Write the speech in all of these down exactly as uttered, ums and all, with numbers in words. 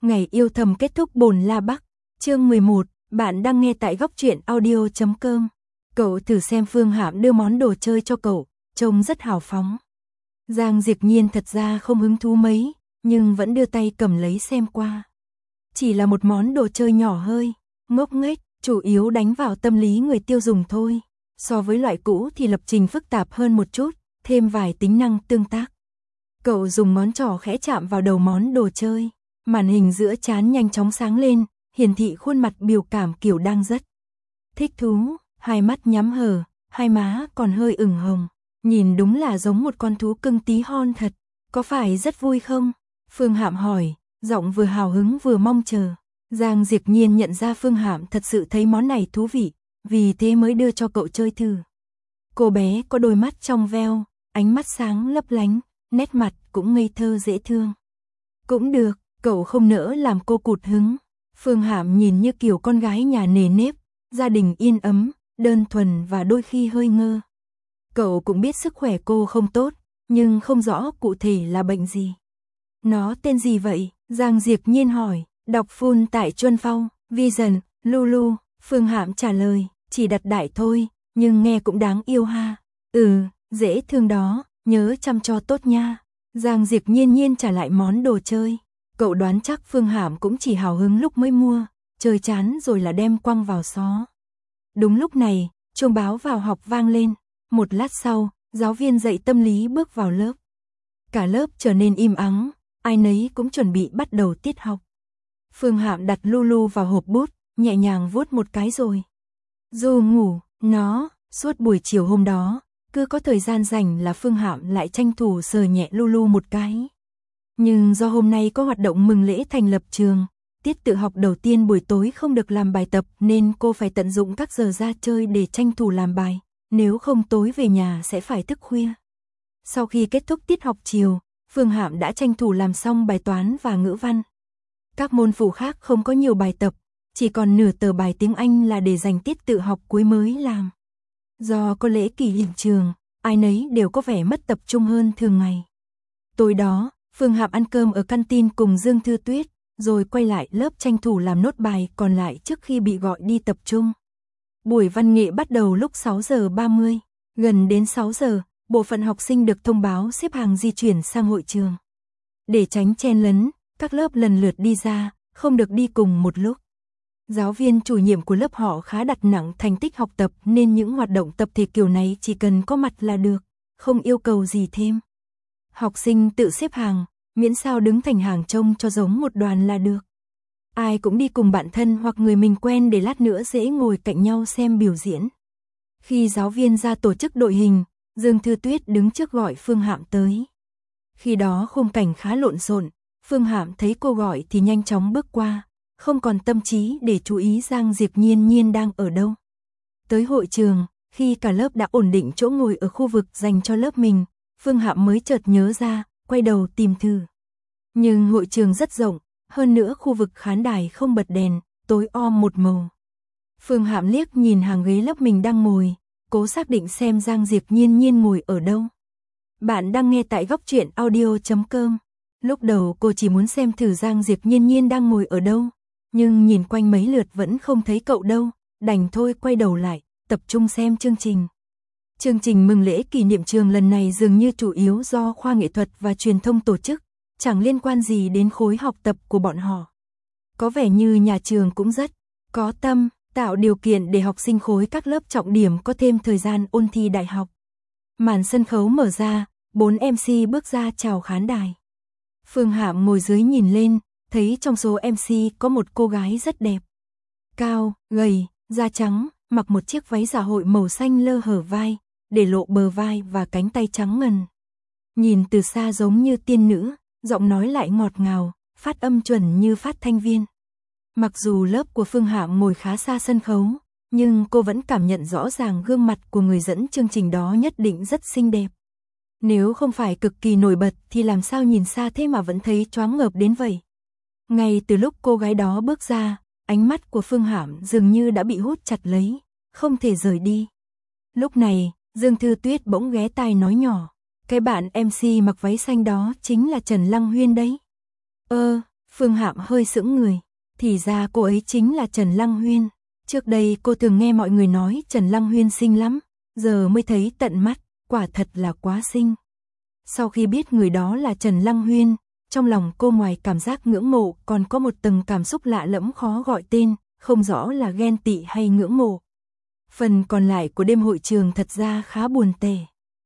Ngày yêu thầm kết thúc bồn La Bắc. Chương mười một, bạn đang nghe tại góc truyện audio chấm com. Cậu thử xem Phương Hạm đưa món đồ chơi cho cậu, trông rất hào phóng. Giang Diệp Nhiên thật ra không hứng thú mấy, nhưng vẫn đưa tay cầm lấy xem qua. Chỉ là một món đồ chơi nhỏ hơi, ngốc nghếch, chủ yếu đánh vào tâm lý người tiêu dùng thôi. So với loại cũ thì lập trình phức tạp hơn một chút, thêm vài tính năng tương tác. Cậu dùng ngón trỏ khẽ chạm vào đầu món đồ chơi, màn hình giữa trán nhanh chóng sáng lên, hiển thị khuôn mặt biểu cảm kiểu đang rất thích thú, hai mắt nhắm hờ, hai má còn hơi ửng hồng, nhìn đúng là giống một con thú cưng tí hon thật, có phải rất vui không? Phương Hạm hỏi, giọng vừa hào hứng vừa mong chờ. Giang Diệp Nhiên nhận ra Phương Hạm thật sự thấy món này thú vị, vì thế mới đưa cho cậu chơi thử. Cô bé có đôi mắt trong veo, ánh mắt sáng lấp lánh, nét mặt cũng ngây thơ dễ thương. Cũng được, cậu không nỡ làm cô cụt hứng. Phương Hạm nhìn như kiểu con gái nhà nề nếp, gia đình yên ấm, đơn thuần và đôi khi hơi ngơ. Cậu cũng biết sức khỏe cô không tốt, nhưng không rõ cụ thể là bệnh gì. Nó tên gì vậy? Giang Diệp Nhiên hỏi. Đọc full tại Chuân Phong, Vision, Lulu. Phương Hạm trả lời, chỉ đặt đại thôi, nhưng nghe cũng đáng yêu ha. Ừ, dễ thương đó, nhớ chăm cho tốt nha. Giang Diệp Nhiên nhiên trả lại món đồ chơi. Cậu đoán chắc Phương Hạm cũng chỉ hào hứng lúc mới mua, chơi chán rồi là đem quăng vào xó. Đúng lúc này, chuông báo vào học vang lên. Một lát sau, giáo viên dạy tâm lý bước vào lớp. Cả lớp trở nên im ắng, ai nấy cũng chuẩn bị bắt đầu tiết học. Phương Hạm đặt Lulu vào hộp bút, nhẹ nhàng vuốt một cái rồi. Dù ngủ, nó, suốt buổi chiều hôm đó, cứ có thời gian rảnh là Phương Hạm lại tranh thủ sờ nhẹ Lulu một cái. Nhưng do hôm nay có hoạt động mừng lễ thành lập trường, tiết tự học đầu tiên buổi tối không được làm bài tập nên cô phải tận dụng các giờ ra chơi để tranh thủ làm bài, nếu không tối về nhà sẽ phải thức khuya. Sau khi kết thúc tiết học chiều, Phương Hạm đã tranh thủ làm xong bài toán và ngữ văn. Các môn phụ khác không có nhiều bài tập, chỉ còn nửa tờ bài tiếng Anh là để dành tiết tự học cuối mới làm. Do có lễ kỷ niệm trường, ai nấy đều có vẻ mất tập trung hơn thường ngày. Tối đó, Phương Hạm ăn cơm ở canteen cùng Dương Thư Tuyết, rồi quay lại lớp tranh thủ làm nốt bài còn lại trước khi bị gọi đi tập trung. Buổi văn nghệ bắt đầu lúc sáu giờ ba mươi, gần đến sáu giờ, bộ phận học sinh được thông báo xếp hàng di chuyển sang hội trường. Để tránh chen lấn, các lớp lần lượt đi ra, không được đi cùng một lúc. Giáo viên chủ nhiệm của lớp họ khá đặt nặng thành tích học tập nên những hoạt động tập thể kiểu này chỉ cần có mặt là được, không yêu cầu gì thêm. Học sinh tự xếp hàng, miễn sao đứng thành hàng trông cho giống một đoàn là được. Ai cũng đi cùng bạn thân hoặc người mình quen để lát nữa dễ ngồi cạnh nhau xem biểu diễn. Khi giáo viên ra tổ chức đội hình, Dương Thư Tuyết đứng trước gọi Phương Hạm tới. Khi đó khung cảnh khá lộn xộn, Phương Hạm thấy cô gọi thì nhanh chóng bước qua, không còn tâm trí để chú ý Giang Diệp Nhiên nhiên đang ở đâu. Tới hội trường, khi cả lớp đã ổn định chỗ ngồi ở khu vực dành cho lớp mình, Phương Hạm mới chợt nhớ ra, quay đầu tìm thử. Nhưng hội trường rất rộng, hơn nữa khu vực khán đài không bật đèn, tối om một màu. Phương Hạm liếc nhìn hàng ghế lớp mình đang ngồi, cố xác định xem Giang Diệp Nhiên nhiên ngồi ở đâu. Bạn đang nghe tại góc truyện audio chấm com. Lúc đầu cô chỉ muốn xem thử Giang Diệp Nhiên nhiên đang ngồi ở đâu, nhưng nhìn quanh mấy lượt vẫn không thấy cậu đâu, đành thôi quay đầu lại, tập trung xem chương trình. Chương trình mừng lễ kỷ niệm trường lần này dường như chủ yếu do khoa nghệ thuật và truyền thông tổ chức, chẳng liên quan gì đến khối học tập của bọn họ. Có vẻ như nhà trường cũng rất có tâm, tạo điều kiện để học sinh khối các lớp trọng điểm có thêm thời gian ôn thi đại học. Màn sân khấu mở ra, bốn em xê bước ra chào khán đài. Phương Hạm ngồi dưới nhìn lên, thấy trong số em xê có một cô gái rất đẹp. Cao, gầy, da trắng, mặc một chiếc váy dạ hội màu xanh lơ hở vai, để lộ bờ vai và cánh tay trắng ngần. Nhìn từ xa giống như tiên nữ, giọng nói lại ngọt ngào, phát âm chuẩn như phát thanh viên. Mặc dù lớp của Phương Hạm ngồi khá xa sân khấu, nhưng cô vẫn cảm nhận rõ ràng gương mặt của người dẫn chương trình đó nhất định rất xinh đẹp. Nếu không phải cực kỳ nổi bật thì làm sao nhìn xa thế mà vẫn thấy choáng ngợp đến vậy. Ngay từ lúc cô gái đó bước ra, ánh mắt của Phương Hạm dường như đã bị hút chặt lấy, không thể rời đi. Lúc này, Dương Thư Tuyết bỗng ghé tai nói nhỏ, cái bạn em xê mặc váy xanh đó chính là Trần Lăng Huyên đấy. Ơ, Phương Hạm hơi sững người, thì ra cô ấy chính là Trần Lăng Huyên. Trước đây cô thường nghe mọi người nói Trần Lăng Huyên xinh lắm, giờ mới thấy tận mắt, quả thật là quá xinh. Sau khi biết người đó là Trần Lăng Huyên, trong lòng cô ngoài cảm giác ngưỡng mộ còn có một tầng cảm xúc lạ lẫm khó gọi tên, không rõ là ghen tị hay ngưỡng mộ. Phần còn lại của đêm hội trường thật ra khá buồn tẻ.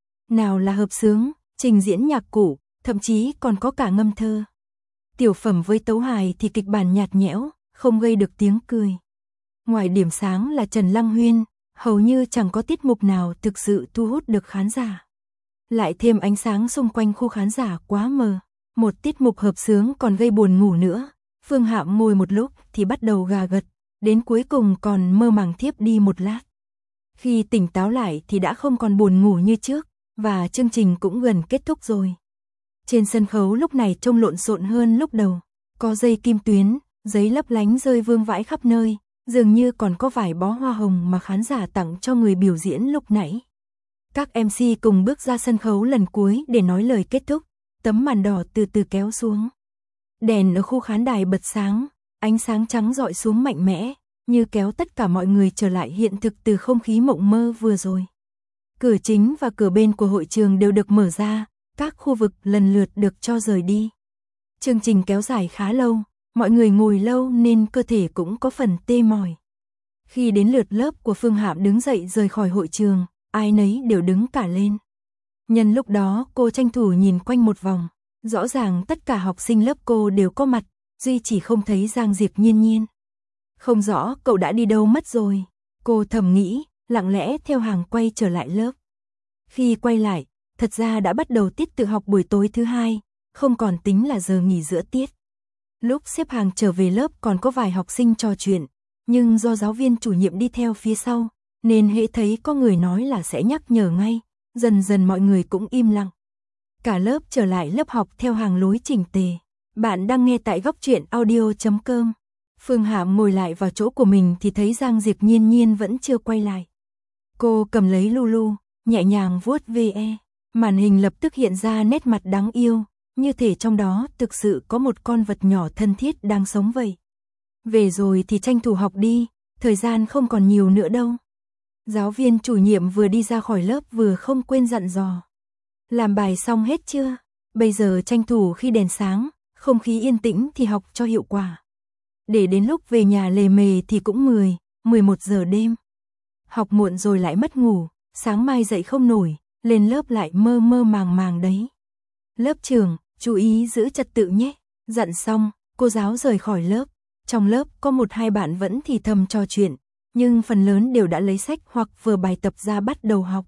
Nào là hợp xướng, trình diễn nhạc cụ, thậm chí còn có cả ngâm thơ. Tiểu phẩm với tấu hài thì kịch bản nhạt nhẽo, không gây được tiếng cười. Ngoài điểm sáng là Trần Lăng Huyên, hầu như chẳng có tiết mục nào thực sự thu hút được khán giả. Lại thêm ánh sáng xung quanh khu khán giả quá mờ, một tiết mục hợp xướng còn gây buồn ngủ nữa. Phương Hạm ngồi một lúc thì bắt đầu gà gật, đến cuối cùng còn mơ màng thiếp đi một lát. Khi tỉnh táo lại thì đã không còn buồn ngủ như trước, và chương trình cũng gần kết thúc rồi. Trên sân khấu lúc này trông lộn xộn hơn lúc đầu, có dây kim tuyến, giấy lấp lánh rơi vương vãi khắp nơi, dường như còn có vài bó hoa hồng mà khán giả tặng cho người biểu diễn lúc nãy. Các em xê cùng bước ra sân khấu lần cuối để nói lời kết thúc, tấm màn đỏ từ từ kéo xuống. Đèn ở khu khán đài bật sáng, ánh sáng trắng rọi xuống mạnh mẽ, như kéo tất cả mọi người trở lại hiện thực từ không khí mộng mơ vừa rồi. Cửa chính và cửa bên của hội trường đều được mở ra, các khu vực lần lượt được cho rời đi. Chương trình kéo dài khá lâu, mọi người ngồi lâu nên cơ thể cũng có phần tê mỏi. Khi đến lượt lớp của Phương Hạm đứng dậy rời khỏi hội trường, ai nấy đều đứng cả lên. Nhân lúc đó cô tranh thủ nhìn quanh một vòng, rõ ràng tất cả học sinh lớp cô đều có mặt, duy chỉ không thấy Giang Diệp Nhiên Nhiên. Không rõ cậu đã đi đâu mất rồi, cô thầm nghĩ, lặng lẽ theo hàng quay trở lại lớp. Khi quay lại, thật ra đã bắt đầu tiết tự học buổi tối thứ hai, không còn tính là giờ nghỉ giữa tiết. Lúc xếp hàng trở về lớp còn có vài học sinh trò chuyện, nhưng do giáo viên chủ nhiệm đi theo phía sau, nên hễ thấy có người nói là sẽ nhắc nhở ngay, dần dần mọi người cũng im lặng. Cả lớp trở lại lớp học theo hàng lối chỉnh tề. Bạn đang nghe tại góc truyện audio chấm com. Phương Hạm ngồi lại vào chỗ của mình thì thấy Giang Diệp Nhiên Nhiên vẫn chưa quay lại. Cô cầm lấy Lulu, nhẹ nhàng vuốt ve, màn hình lập tức hiện ra nét mặt đáng yêu, như thể trong đó thực sự có một con vật nhỏ thân thiết đang sống vậy. Về rồi thì tranh thủ học đi, thời gian không còn nhiều nữa đâu. Giáo viên chủ nhiệm vừa đi ra khỏi lớp vừa không quên dặn dò. Làm bài xong hết chưa? Bây giờ tranh thủ khi đèn sáng, không khí yên tĩnh thì học cho hiệu quả. Để đến lúc về nhà lề mề thì cũng mười, mười một giờ đêm. Học muộn rồi lại mất ngủ, sáng mai dậy không nổi, lên lớp lại mơ mơ màng màng đấy. Lớp trưởng, chú ý giữ trật tự nhé. Dặn xong, cô giáo rời khỏi lớp. Trong lớp có một hai bạn vẫn thì thầm trò chuyện, nhưng phần lớn đều đã lấy sách hoặc vừa bài tập ra bắt đầu học.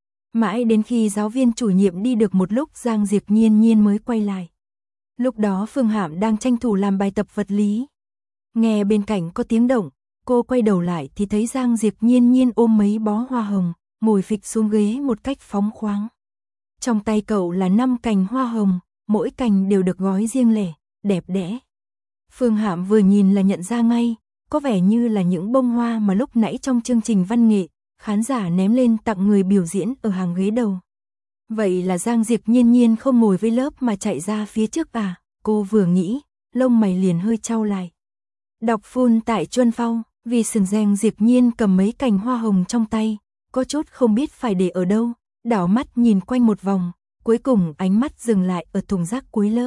Mãi đến khi giáo viên chủ nhiệm đi được một lúc Giang Diệp Nhiên Nhiên mới quay lại. Lúc đó Phương Hạm đang tranh thủ làm bài tập vật lý. Nghe bên cạnh có tiếng động, cô quay đầu lại thì thấy Giang Diệp Nhiên Nhiên ôm mấy bó hoa hồng, ngồi phịch xuống ghế một cách phóng khoáng. Trong tay cậu là năm cành hoa hồng, mỗi cành đều được gói riêng lẻ, đẹp đẽ. Phương Hạm vừa nhìn là nhận ra ngay, có vẻ như là những bông hoa mà lúc nãy trong chương trình văn nghệ, khán giả ném lên tặng người biểu diễn ở hàng ghế đầu. Vậy là Giang Diệp Nhiên Nhiên không ngồi với lớp mà chạy ra phía trước à? Cô vừa nghĩ, lông mày liền hơi chau lại. Đọc phun tại Chuân Phao, vì sừng Giang Diệp Nhiên cầm mấy cành hoa hồng trong tay, có chút không biết phải để ở đâu, đảo mắt nhìn quanh một vòng, cuối cùng ánh mắt dừng lại ở thùng rác cuối lớp.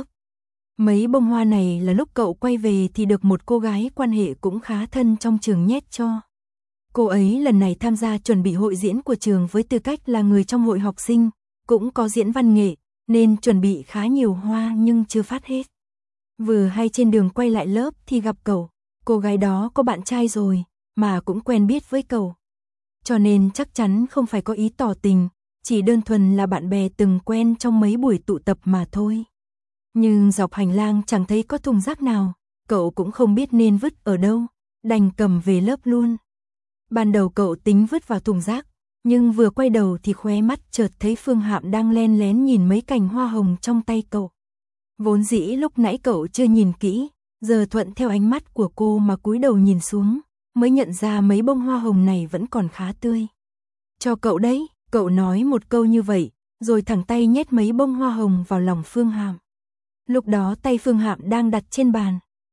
Mấy bông hoa này là lúc cậu quay về thì được một cô gái quan hệ cũng khá thân trong trường nhét cho. Cô ấy lần này tham gia chuẩn bị hội diễn của trường với tư cách là người trong hội học sinh, cũng có diễn văn nghệ, nên chuẩn bị khá nhiều hoa nhưng chưa phát hết. Vừa hay trên đường quay lại lớp thì gặp cậu, cô gái đó có bạn trai rồi, mà cũng quen biết với cậu. Cho nên chắc chắn không phải có ý tỏ tình, chỉ đơn thuần là bạn bè từng quen trong mấy buổi tụ tập mà thôi. Nhưng dọc hành lang chẳng thấy có thùng rác nào, cậu cũng không biết nên vứt ở đâu, đành cầm về lớp luôn. Ban đầu cậu tính vứt vào thùng rác, nhưng vừa quay đầu thì khóe mắt chợt thấy Phương Hạm đang len lén nhìn mấy cành hoa hồng trong tay cậu. Vốn dĩ lúc nãy cậu chưa nhìn kỹ, giờ thuận theo ánh mắt của cô mà cúi đầu nhìn xuống, mới nhận ra mấy bông hoa hồng này vẫn còn khá tươi. Cho cậu đấy, cậu nói một câu như vậy, rồi thẳng tay nhét mấy bông hoa hồng vào lòng Phương Hạm. Lúc đó tay Phương Hạm đang đặt trên bàn,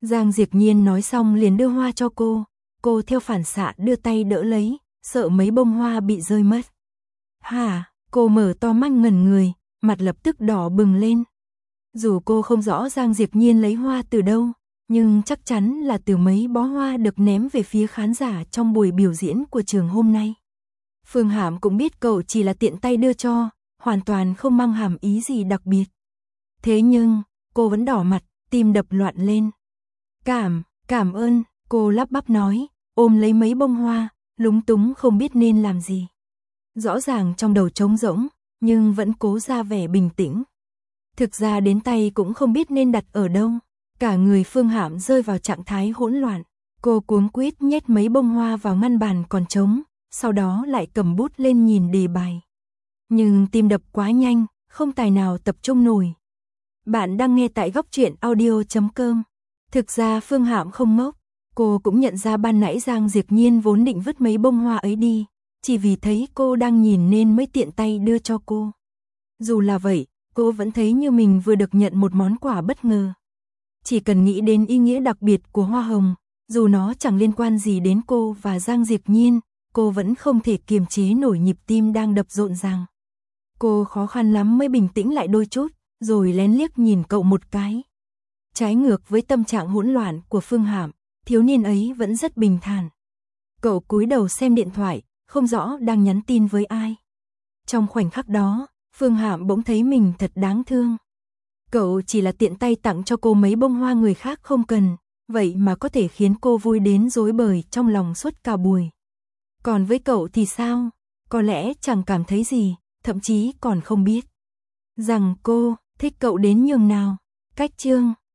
Giang Diệp Nhiên nói xong liền đưa hoa cho cô, cô theo phản xạ đưa tay đỡ lấy, sợ mấy bông hoa bị rơi mất. Hả, cô mở to mắt ngẩn người, mặt lập tức đỏ bừng lên. Dù cô không rõ Giang Diệp Nhiên lấy hoa từ đâu, nhưng chắc chắn là từ mấy bó hoa được ném về phía khán giả trong buổi biểu diễn của trường hôm nay. Phương Hạm cũng biết cậu chỉ là tiện tay đưa cho, hoàn toàn không mang hàm ý gì đặc biệt. Thế nhưng, cô vẫn đỏ mặt, tim đập loạn lên. Cảm, cảm ơn, cô lắp bắp nói, ôm lấy mấy bông hoa, lúng túng không biết nên làm gì. Rõ ràng trong đầu trống rỗng, nhưng vẫn cố ra vẻ bình tĩnh. Thực ra đến tay cũng không biết nên đặt ở đâu. Cả người Phương Hạm rơi vào trạng thái hỗn loạn. Cô cuống quýt nhét mấy bông hoa vào ngăn bàn còn trống, sau đó lại cầm bút lên nhìn đề bài. Nhưng tim đập quá nhanh, không tài nào tập trung nổi. Bạn đang nghe tại góc truyện audio chấm com. Thực ra Phương Hạm không ngốc, cô cũng nhận ra ban nãy Giang Diệp Nhiên vốn định vứt mấy bông hoa ấy đi, chỉ vì thấy cô đang nhìn nên mới tiện tay đưa cho cô. Dù là vậy, cô vẫn thấy như mình vừa được nhận một món quà bất ngờ. Chỉ cần nghĩ đến ý nghĩa đặc biệt của hoa hồng, dù nó chẳng liên quan gì đến cô và Giang Diệp Nhiên, cô vẫn không thể kiềm chế nổi nhịp tim đang đập rộn ràng. Cô khó khăn lắm mới bình tĩnh lại đôi chút, rồi lén liếc nhìn cậu một cái. Trái ngược với tâm trạng hỗn loạn của Phương Hạm, thiếu niên ấy vẫn rất bình thản. Cậu cúi đầu xem điện thoại, không rõ đang nhắn tin với ai. Trong khoảnh khắc đó, Phương Hạm bỗng thấy mình thật đáng thương. Cậu chỉ là tiện tay tặng cho cô mấy bông hoa người khác không cần, vậy mà có thể khiến cô vui đến rối bời trong lòng suốt cả buổi. Còn với cậu thì sao? Có lẽ chẳng cảm thấy gì, thậm chí còn không biết rằng cô thích cậu đến nhường nào. Cách chương